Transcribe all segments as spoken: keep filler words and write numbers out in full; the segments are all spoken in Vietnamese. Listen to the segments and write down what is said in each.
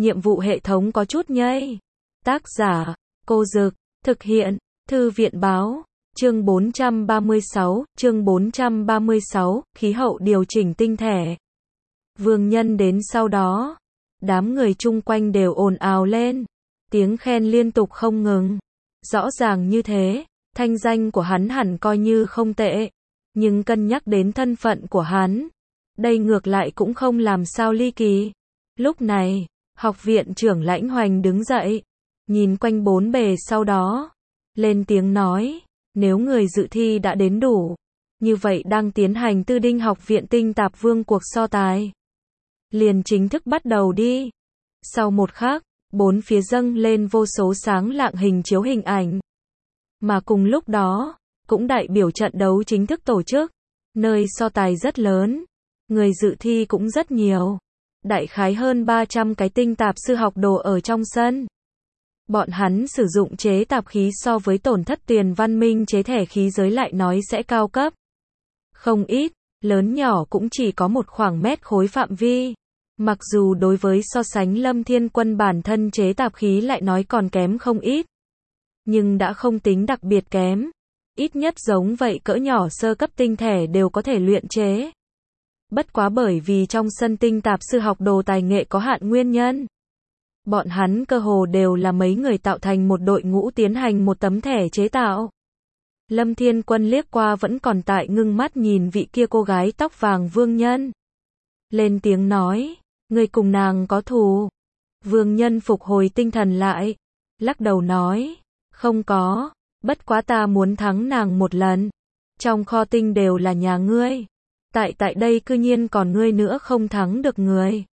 nhiệm vụ hệ thống có chút nhây. Tác giả, Cô Dực, thực hiện, Thư viện báo, chương bốn trăm ba mươi sáu, chương bốn trăm ba mươi sáu, khí hậu điều chỉnh tinh thể. Vương Nhân đến sau đó, đám người chung quanh đều ồn ào lên, tiếng khen liên tục không ngừng. Rõ ràng như thế, thanh danh của hắn hẳn coi như không tệ, nhưng cân nhắc đến thân phận của hắn, đây ngược lại cũng không làm sao ly kỳ. Lúc này, học viện trưởng Lãnh Hoành đứng dậy, nhìn quanh bốn bề sau đó, lên tiếng nói, nếu người dự thi đã đến đủ, như vậy đang tiến hành Tư Đinh học viện Tinh Tạp Vương cuộc so tài. Liền chính thức bắt đầu đi. Sau một khắc, bốn phía dâng lên vô số sáng lạng hình chiếu hình ảnh. Mà cùng lúc đó, cũng đại biểu trận đấu chính thức tổ chức. Nơi so tài rất lớn, người dự thi cũng rất nhiều. Đại khái hơn ba trăm cái tinh tạp sư học đồ ở trong sân. Bọn hắn sử dụng chế tạp khí so với tổn thất tiền văn minh chế thẻ khí giới lại nói sẽ cao cấp. Không ít, lớn nhỏ cũng chỉ có một khoảng mét khối phạm vi. Mặc dù đối với so sánh Lâm Thiên Quân bản thân chế tạp khí lại nói còn kém không ít. Nhưng đã không tính đặc biệt kém. Ít nhất giống vậy cỡ nhỏ sơ cấp tinh thể đều có thể luyện chế. Bất quá bởi vì trong sân tinh tạp sư học đồ tài nghệ có hạn nguyên nhân. Bọn hắn cơ hồ đều là mấy người tạo thành một đội ngũ tiến hành một tấm thẻ chế tạo. Lâm Thiên Quân liếc qua vẫn còn tại ngưng mắt nhìn vị kia cô gái tóc vàng Vương Nhân. Lên tiếng nói, người cùng nàng có thù. Vương Nhân phục hồi tinh thần lại, lắc đầu nói, không có, bất quá ta muốn thắng nàng một lần. Trong kho tinh đều là nhà ngươi. Tại tại đây cư nhiên còn ngươi nữa không thắng được người.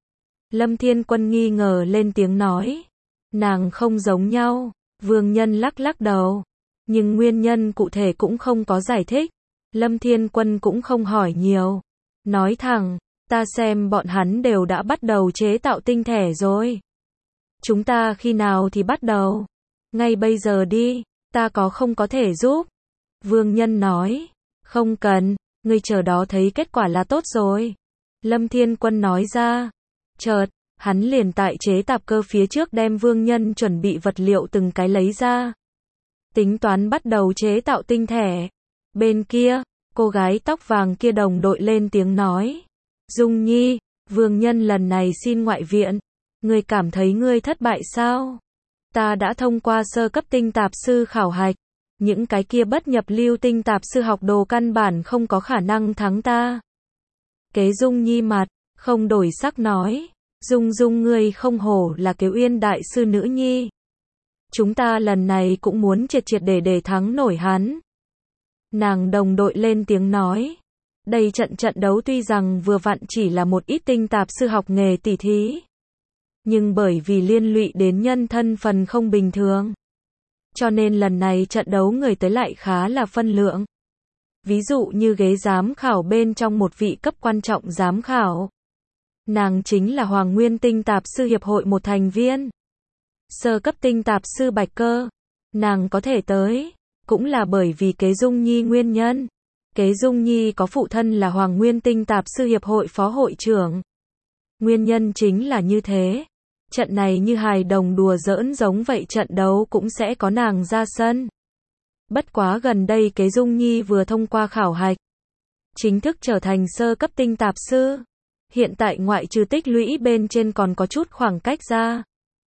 Lâm Thiên Quân nghi ngờ lên tiếng nói, nàng không giống nhau. Vương Nhân lắc lắc đầu, nhưng nguyên nhân cụ thể cũng không có giải thích. Lâm Thiên Quân cũng không hỏi nhiều, nói thẳng, ta xem bọn hắn đều đã bắt đầu chế tạo tinh thể rồi. Chúng ta khi nào thì bắt đầu? Ngay bây giờ đi, ta có không có thể giúp? Vương Nhân nói, không cần, ngươi chờ đó thấy kết quả là tốt rồi. Lâm Thiên Quân nói ra. Chợt, hắn liền tại chế tạp cơ phía trước đem Vương Nhân chuẩn bị vật liệu từng cái lấy ra. Tính toán bắt đầu chế tạo tinh thể. Bên kia, cô gái tóc vàng kia đồng đội lên tiếng nói. Dung Nhi, Vương Nhân lần này xin ngoại viện. Ngươi cảm thấy ngươi thất bại sao? Ta đã thông qua sơ cấp tinh tạp sư khảo hạch. Những cái kia bất nhập lưu tinh tạp sư học đồ căn bản không có khả năng thắng ta. Kế Dung Nhi mặt, không đổi sắc nói. Dung Dung ngươi không hổ là Kế Uyên đại sư nữ nhi. Chúng ta lần này cũng muốn triệt triệt để để thắng nổi hắn. Nàng đồng đội lên tiếng nói. Đây trận trận đấu tuy rằng vừa vặn chỉ là một ít tinh tạp sư học nghề tỉ thí. Nhưng bởi vì liên lụy đến nhân thân phần không bình thường. Cho nên lần này trận đấu người tới lại khá là phân lượng. Ví dụ như ghế giám khảo bên trong một vị cấp quan trọng giám khảo. Nàng chính là Hoàng Nguyên Tinh Tạp Sư Hiệp hội một thành viên. Sơ cấp tinh tạp sư Bạch Cơ. Nàng có thể tới, cũng là bởi vì Kế Dung Nhi nguyên nhân. Kế Dung Nhi có phụ thân là Hoàng Nguyên Tinh Tạp Sư Hiệp hội phó hội trưởng. Nguyên nhân chính là như thế. Trận này như hài đồng đùa giỡn giống vậy trận đấu cũng sẽ có nàng ra sân. Bất quá gần đây Kế Dung Nhi vừa thông qua khảo hạch. Chính thức trở thành sơ cấp tinh tạp sư. Hiện tại ngoại trừ tích lũy bên trên còn có chút khoảng cách ra.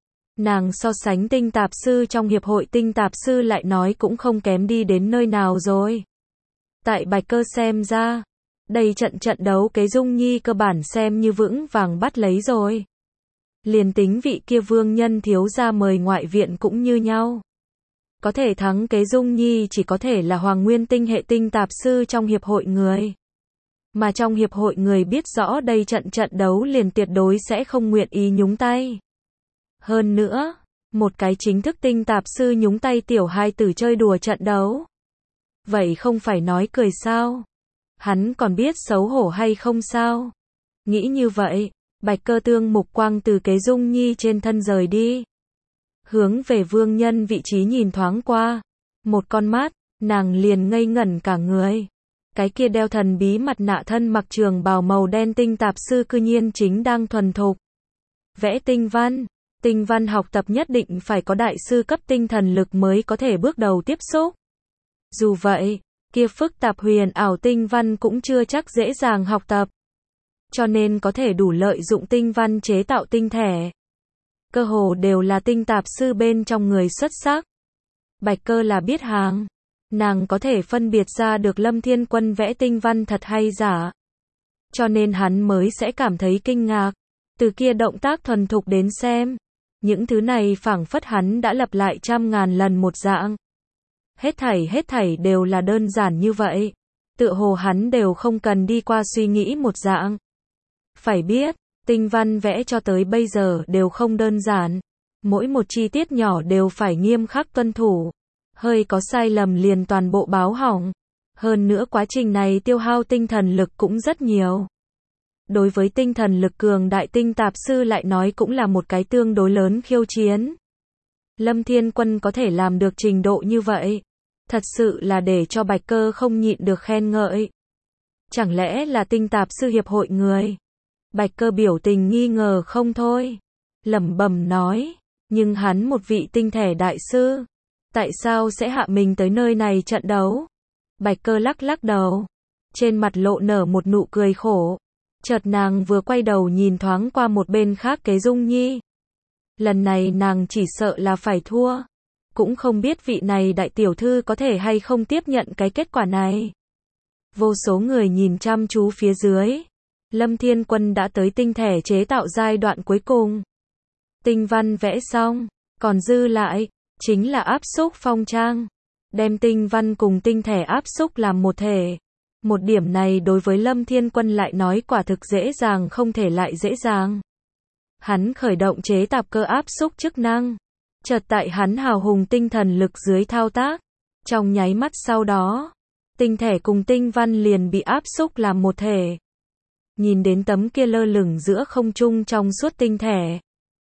Nàng so sánh tinh tạp sư trong hiệp hội tinh tạp sư lại nói cũng không kém đi đến nơi nào rồi. Tại Bạch Cơ xem ra, đây trận trận đấu Kế Dung Nhi cơ bản xem như vững vàng bắt lấy rồi. Liền tính vị kia Vương Nhân thiếu gia mời ngoại viện cũng như nhau. Có thể thắng Kế Dung Nhi chỉ có thể là Hoàng Nguyên Tinh hệ tinh tạp sư trong hiệp hội người. Mà trong hiệp hội người biết rõ đây trận trận đấu liền tuyệt đối sẽ không nguyện ý nhúng tay. Hơn nữa, một cái chính thức tinh tạp sư nhúng tay tiểu hai tử chơi đùa trận đấu. Vậy không phải nói cười sao? Hắn còn biết xấu hổ hay không sao? Nghĩ như vậy, Bạch Cơ tương mục quang từ Kế Dung Nhi trên thân rời đi. Hướng về Vương Nhân vị trí nhìn thoáng qua. Một con mắt, nàng liền ngây ngẩn cả người. Cái kia đeo thần bí mặt nạ thân mặc trường bào màu đen tinh tạp sư cư nhiên chính đang thuần thục. Vẽ tinh văn. Tinh văn học tập nhất định phải có đại sư cấp tinh thần lực mới có thể bước đầu tiếp xúc. Dù vậy, kia phức tạp huyền ảo tinh văn cũng chưa chắc dễ dàng học tập. Cho nên có thể đủ lợi dụng tinh văn chế tạo tinh thể. Cơ hồ đều là tinh tạp sư bên trong người xuất sắc. Bạch Cơ là biết hàng. Nàng có thể phân biệt ra được Lâm Thiên Quân vẽ tinh văn thật hay giả. Cho nên hắn mới sẽ cảm thấy kinh ngạc. Từ kia động tác thuần thục đến xem. Những thứ này phảng phất hắn đã lặp lại trăm ngàn lần một dạng. Hết thảy hết thảy đều là đơn giản như vậy. Tựa hồ hắn đều không cần đi qua suy nghĩ một dạng. Phải biết, tinh văn vẽ cho tới bây giờ đều không đơn giản. Mỗi một chi tiết nhỏ đều phải nghiêm khắc tuân thủ. Hơi có sai lầm liền toàn bộ báo hỏng. Hơn nữa quá trình này tiêu hao tinh thần lực cũng rất nhiều. Đối với tinh thần lực cường đại tinh tạp sư lại nói cũng là một cái tương đối lớn khiêu chiến. Lâm Thiên Quân có thể làm được trình độ như vậy. Thật sự là để cho Bạch Cơ không nhịn được khen ngợi. Chẳng lẽ là tinh tạp sư hiệp hội người? Bạch Cơ biểu tình nghi ngờ không thôi. Lẩm bẩm nói, nhưng hắn một vị tinh thể đại sư. Tại sao sẽ hạ mình tới nơi này trận đấu? Bạch Cơ lắc lắc đầu. Trên mặt lộ nở một nụ cười khổ. Chợt nàng vừa quay đầu nhìn thoáng qua một bên khác Kế Dung Nhi. Lần này nàng chỉ sợ là phải thua. Cũng không biết vị này đại tiểu thư có thể hay không tiếp nhận cái kết quả này. Vô số người nhìn chăm chú phía dưới. Lâm Thiên Quân đã tới tinh thể chế tạo giai đoạn cuối cùng. Tinh văn vẽ xong, còn dư lại, chính là áp xúc phong trang. Đem tinh văn cùng tinh thể áp xúc làm một thể. Một điểm này đối với Lâm Thiên Quân lại nói quả thực dễ dàng không thể lại dễ dàng. Hắn khởi động chế tạp cơ áp xúc chức năng. Chợt tại hắn hào hùng tinh thần lực dưới thao tác. Trong nháy mắt sau đó, tinh thể cùng tinh văn liền bị áp xúc làm một thể. Nhìn đến tấm kia lơ lửng giữa không trung trong suốt tinh thể.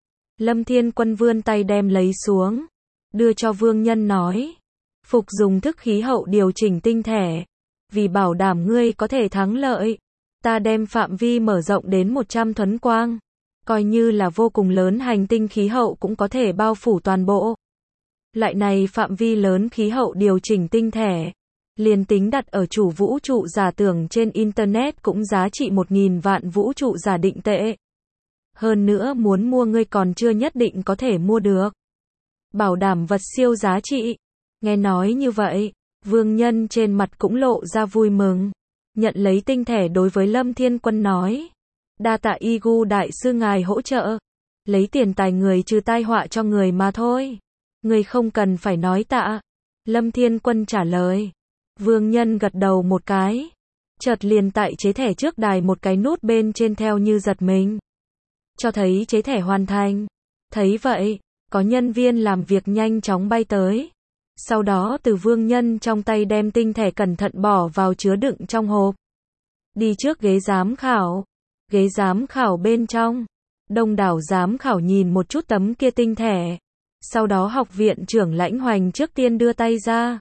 Lâm Thiên Quân vươn tay đem lấy xuống. Đưa cho Vương Nhân nói. Phục dùng thức khí hậu điều chỉnh tinh thể. Vì bảo đảm ngươi có thể thắng lợi. Ta đem phạm vi mở rộng đến một trăm thuấn quang. Coi như là vô cùng lớn hành tinh khí hậu cũng có thể bao phủ toàn bộ. Loại này phạm vi lớn khí hậu điều chỉnh tinh thể. Liền tính đặt ở chủ vũ trụ giả tưởng trên Internet cũng giá trị một nghìn vạn vũ trụ giả định tệ. Hơn nữa muốn mua ngươi còn chưa nhất định có thể mua được. Bảo đảm vật siêu giá trị. Nghe nói như vậy, Vương Nhân trên mặt cũng lộ ra vui mừng. Nhận lấy tinh thể đối với Lâm Thiên Quân nói. Đa tạ Igu đại sư ngài hỗ trợ. Lấy tiền tài người trừ tai họa cho người mà thôi. Người không cần phải nói tạ. Lâm Thiên Quân trả lời. Vương Nhân gật đầu một cái. Chợt liền tại chế thẻ trước đài một cái nút bên trên theo như giật mình. Cho thấy chế thẻ hoàn thành. Thấy vậy, có nhân viên làm việc nhanh chóng bay tới. Sau đó từ Vương Nhân trong tay đem tinh thể cẩn thận bỏ vào chứa đựng trong hộp. Đi trước ghế giám khảo. Ghế giám khảo bên trong. Đông đảo giám khảo nhìn một chút tấm kia tinh thể. Sau đó học viện trưởng Lãnh Hoành trước tiên đưa tay ra.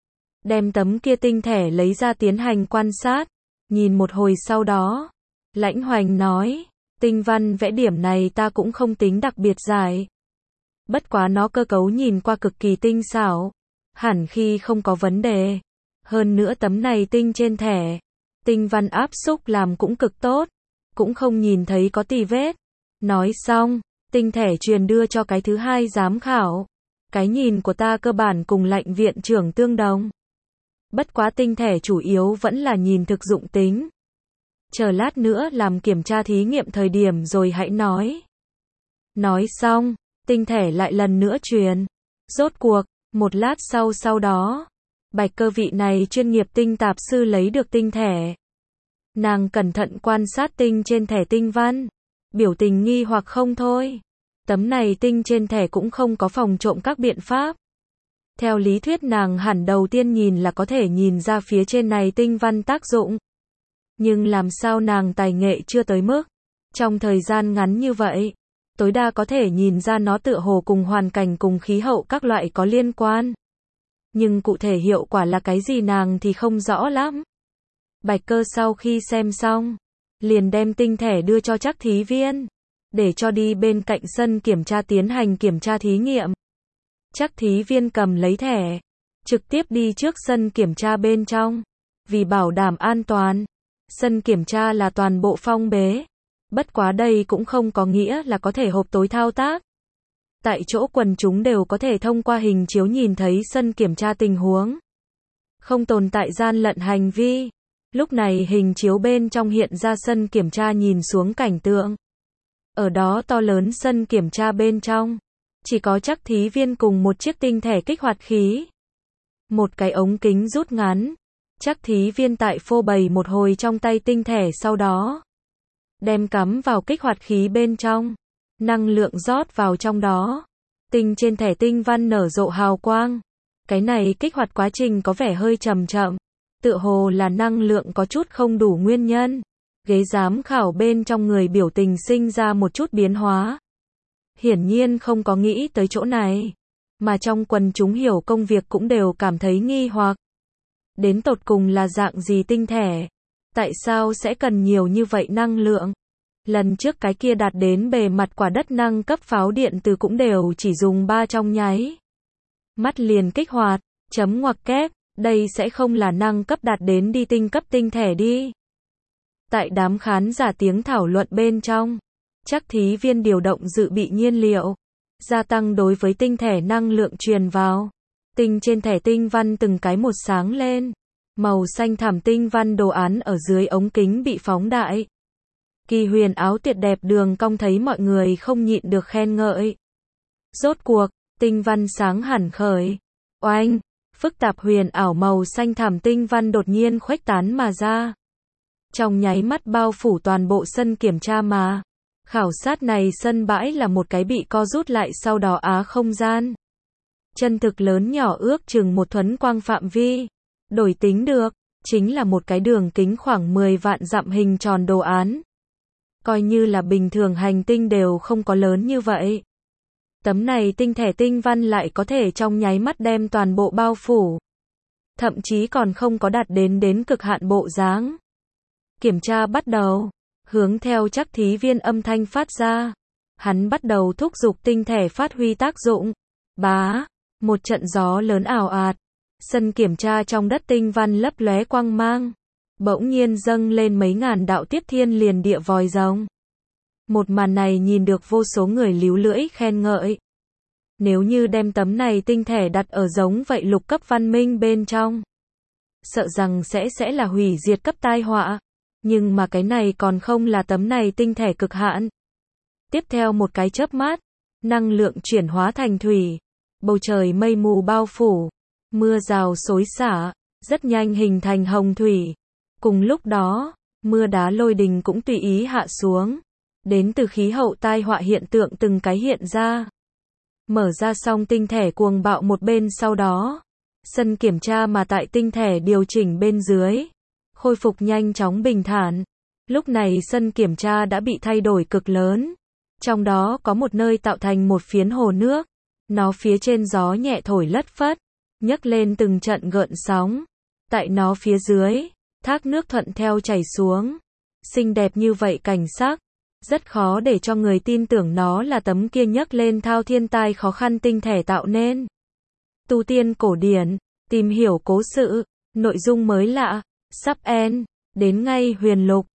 Đem tấm kia tinh thể lấy ra tiến hành quan sát. Nhìn một hồi sau đó. Lãnh Hoành nói. Tinh văn vẽ điểm này ta cũng không tính đặc biệt dài. Bất quá nó cơ cấu nhìn qua cực kỳ tinh xảo. Hẳn khi không có vấn đề. Hơn nữa tấm này tinh trên thẻ. Tinh văn áp xúc làm cũng cực tốt. Cũng không nhìn thấy có tì vết. Nói xong, tinh thể truyền đưa cho cái thứ hai giám khảo. Cái nhìn của ta cơ bản cùng Lãnh viện trưởng tương đồng. Bất quá tinh thể chủ yếu vẫn là nhìn thực dụng tính. Chờ lát nữa làm kiểm tra thí nghiệm thời điểm rồi hãy nói. Nói xong, tinh thể lại lần nữa truyền. Rốt cuộc, một lát sau sau đó, Bạch Cơ vị này chuyên nghiệp tinh tạp sư lấy được tinh thể. Nàng cẩn thận quan sát tinh trên thẻ tinh văn. Biểu tình nghi hoặc không thôi. Tấm này tinh trên thẻ cũng không có phòng trộm các biện pháp. Theo lý thuyết nàng hẳn đầu tiên nhìn là có thể nhìn ra phía trên này tinh văn tác dụng. Nhưng làm sao nàng tài nghệ chưa tới mức. Trong thời gian ngắn như vậy, tối đa có thể nhìn ra nó tựa hồ cùng hoàn cảnh cùng khí hậu các loại có liên quan. Nhưng cụ thể hiệu quả là cái gì nàng thì không rõ lắm. Bạch Cơ sau khi xem xong, liền đem tinh thể đưa cho Trác thí viên. để cho đi bên cạnh sân kiểm tra tiến hành kiểm tra thí nghiệm. Chắc thí viên cầm lấy thẻ, trực tiếp đi trước sân kiểm tra bên trong. Vì bảo đảm an toàn, sân kiểm tra là toàn bộ phong bế. Bất quá đây cũng không có nghĩa là có thể hộp tối thao tác. Tại chỗ quần chúng đều có thể thông qua hình chiếu nhìn thấy sân kiểm tra tình huống. Không tồn tại gian lận hành vi. Lúc này hình chiếu bên trong hiện ra sân kiểm tra nhìn xuống cảnh tượng. Ở đó to lớn sân kiểm tra bên trong. Chỉ có chắc thí viên cùng một chiếc tinh thể kích hoạt khí. Một cái ống kính rút ngắn. Chắc thí viên tại phô bày một hồi trong tay tinh thể sau đó. Đem cắm vào kích hoạt khí bên trong. Năng lượng rót vào trong đó. Tinh trên thẻ tinh văn nở rộ hào quang. Cái này kích hoạt quá trình có vẻ hơi chậm chậm. Tựa hồ là năng lượng có chút không đủ nguyên nhân. Ghế giám khảo bên trong người biểu tình sinh ra một chút biến hóa. Hiển nhiên không có nghĩ tới chỗ này. Mà trong quần chúng hiểu công việc cũng đều cảm thấy nghi hoặc. Đến tột cùng là dạng gì tinh thể? Tại sao sẽ cần nhiều như vậy năng lượng? Lần trước cái kia đạt đến bề mặt quả đất năng cấp pháo điện từ cũng đều chỉ dùng ba trong nháy mắt liền kích hoạt, chấm ngoặc kép, đây sẽ không là năng cấp đạt đến đi tinh cấp tinh thể đi. Tại đám khán giả tiếng thảo luận bên trong, chắc thí viên điều động dự bị nhiên liệu, gia tăng đối với tinh thể năng lượng truyền vào. Tinh trên thẻ tinh văn từng cái một sáng lên, màu xanh thẳm tinh văn đồ án ở dưới ống kính bị phóng đại. Kỳ huyền áo tuyệt đẹp đường cong thấy mọi người không nhịn được khen ngợi. Rốt cuộc, tinh văn sáng hẳn khởi. Oanh, phức tạp huyền ảo màu xanh thẳm tinh văn đột nhiên khuếch tán mà ra. Trong nháy mắt bao phủ toàn bộ sân kiểm tra mà. Khảo sát này sân bãi là một cái bị co rút lại sau đó á không gian. Chân thực lớn nhỏ ước chừng một thuẫn quang phạm vi. Đổi tính được, chính là một cái đường kính khoảng mười vạn dặm hình tròn đồ án. Coi như là bình thường hành tinh đều không có lớn như vậy. Tấm này tinh thể tinh văn lại có thể trong nháy mắt đem toàn bộ bao phủ. Thậm chí còn không có đạt đến đến cực hạn bộ dáng. Kiểm tra bắt đầu. Hướng theo chắc thí viên âm thanh phát ra. Hắn bắt đầu thúc giục tinh thể phát huy tác dụng. Bá, một trận gió lớn ảo ạt. Sân kiểm tra trong đất tinh văn lấp lóe quang mang. Bỗng nhiên dâng lên mấy ngàn đạo tiếp thiên liền địa vòi rồng. Một màn này nhìn được vô số người líu lưỡi khen ngợi. Nếu như đem tấm này tinh thể đặt ở giống vậy lục cấp văn minh bên trong, sợ rằng sẽ sẽ là hủy diệt cấp tai họa. Nhưng mà cái này còn không là tấm này tinh thể cực hạn. Tiếp theo một cái chớp mắt, năng lượng chuyển hóa thành thủy. Bầu trời mây mù bao phủ, mưa rào xối xả, rất nhanh hình thành hồng thủy. Cùng lúc đó, mưa đá lôi đình cũng tùy ý hạ xuống. Đến từ khí hậu tai họa hiện tượng từng cái hiện ra. Mở ra xong tinh thể cuồng bạo một bên sau đó. Sân kiểm tra mà tại tinh thể điều chỉnh bên dưới. Khôi phục nhanh chóng bình thản. Lúc này sân kiểm tra đã bị thay đổi cực lớn. Trong đó có một nơi tạo thành một phiến hồ nước. Nó phía trên gió nhẹ thổi lất phất, nhấc lên từng trận gợn sóng. Tại nó phía dưới, thác nước thuận theo chảy xuống. Xinh đẹp như vậy cảnh sắc. Rất khó để cho người tin tưởng nó là tấm kia nhấc lên thao thiên tai khó khăn tinh thể tạo nên. Tu tiên cổ điển, tìm hiểu cố sự, nội dung mới lạ, sắp end, đến ngay huyền lục.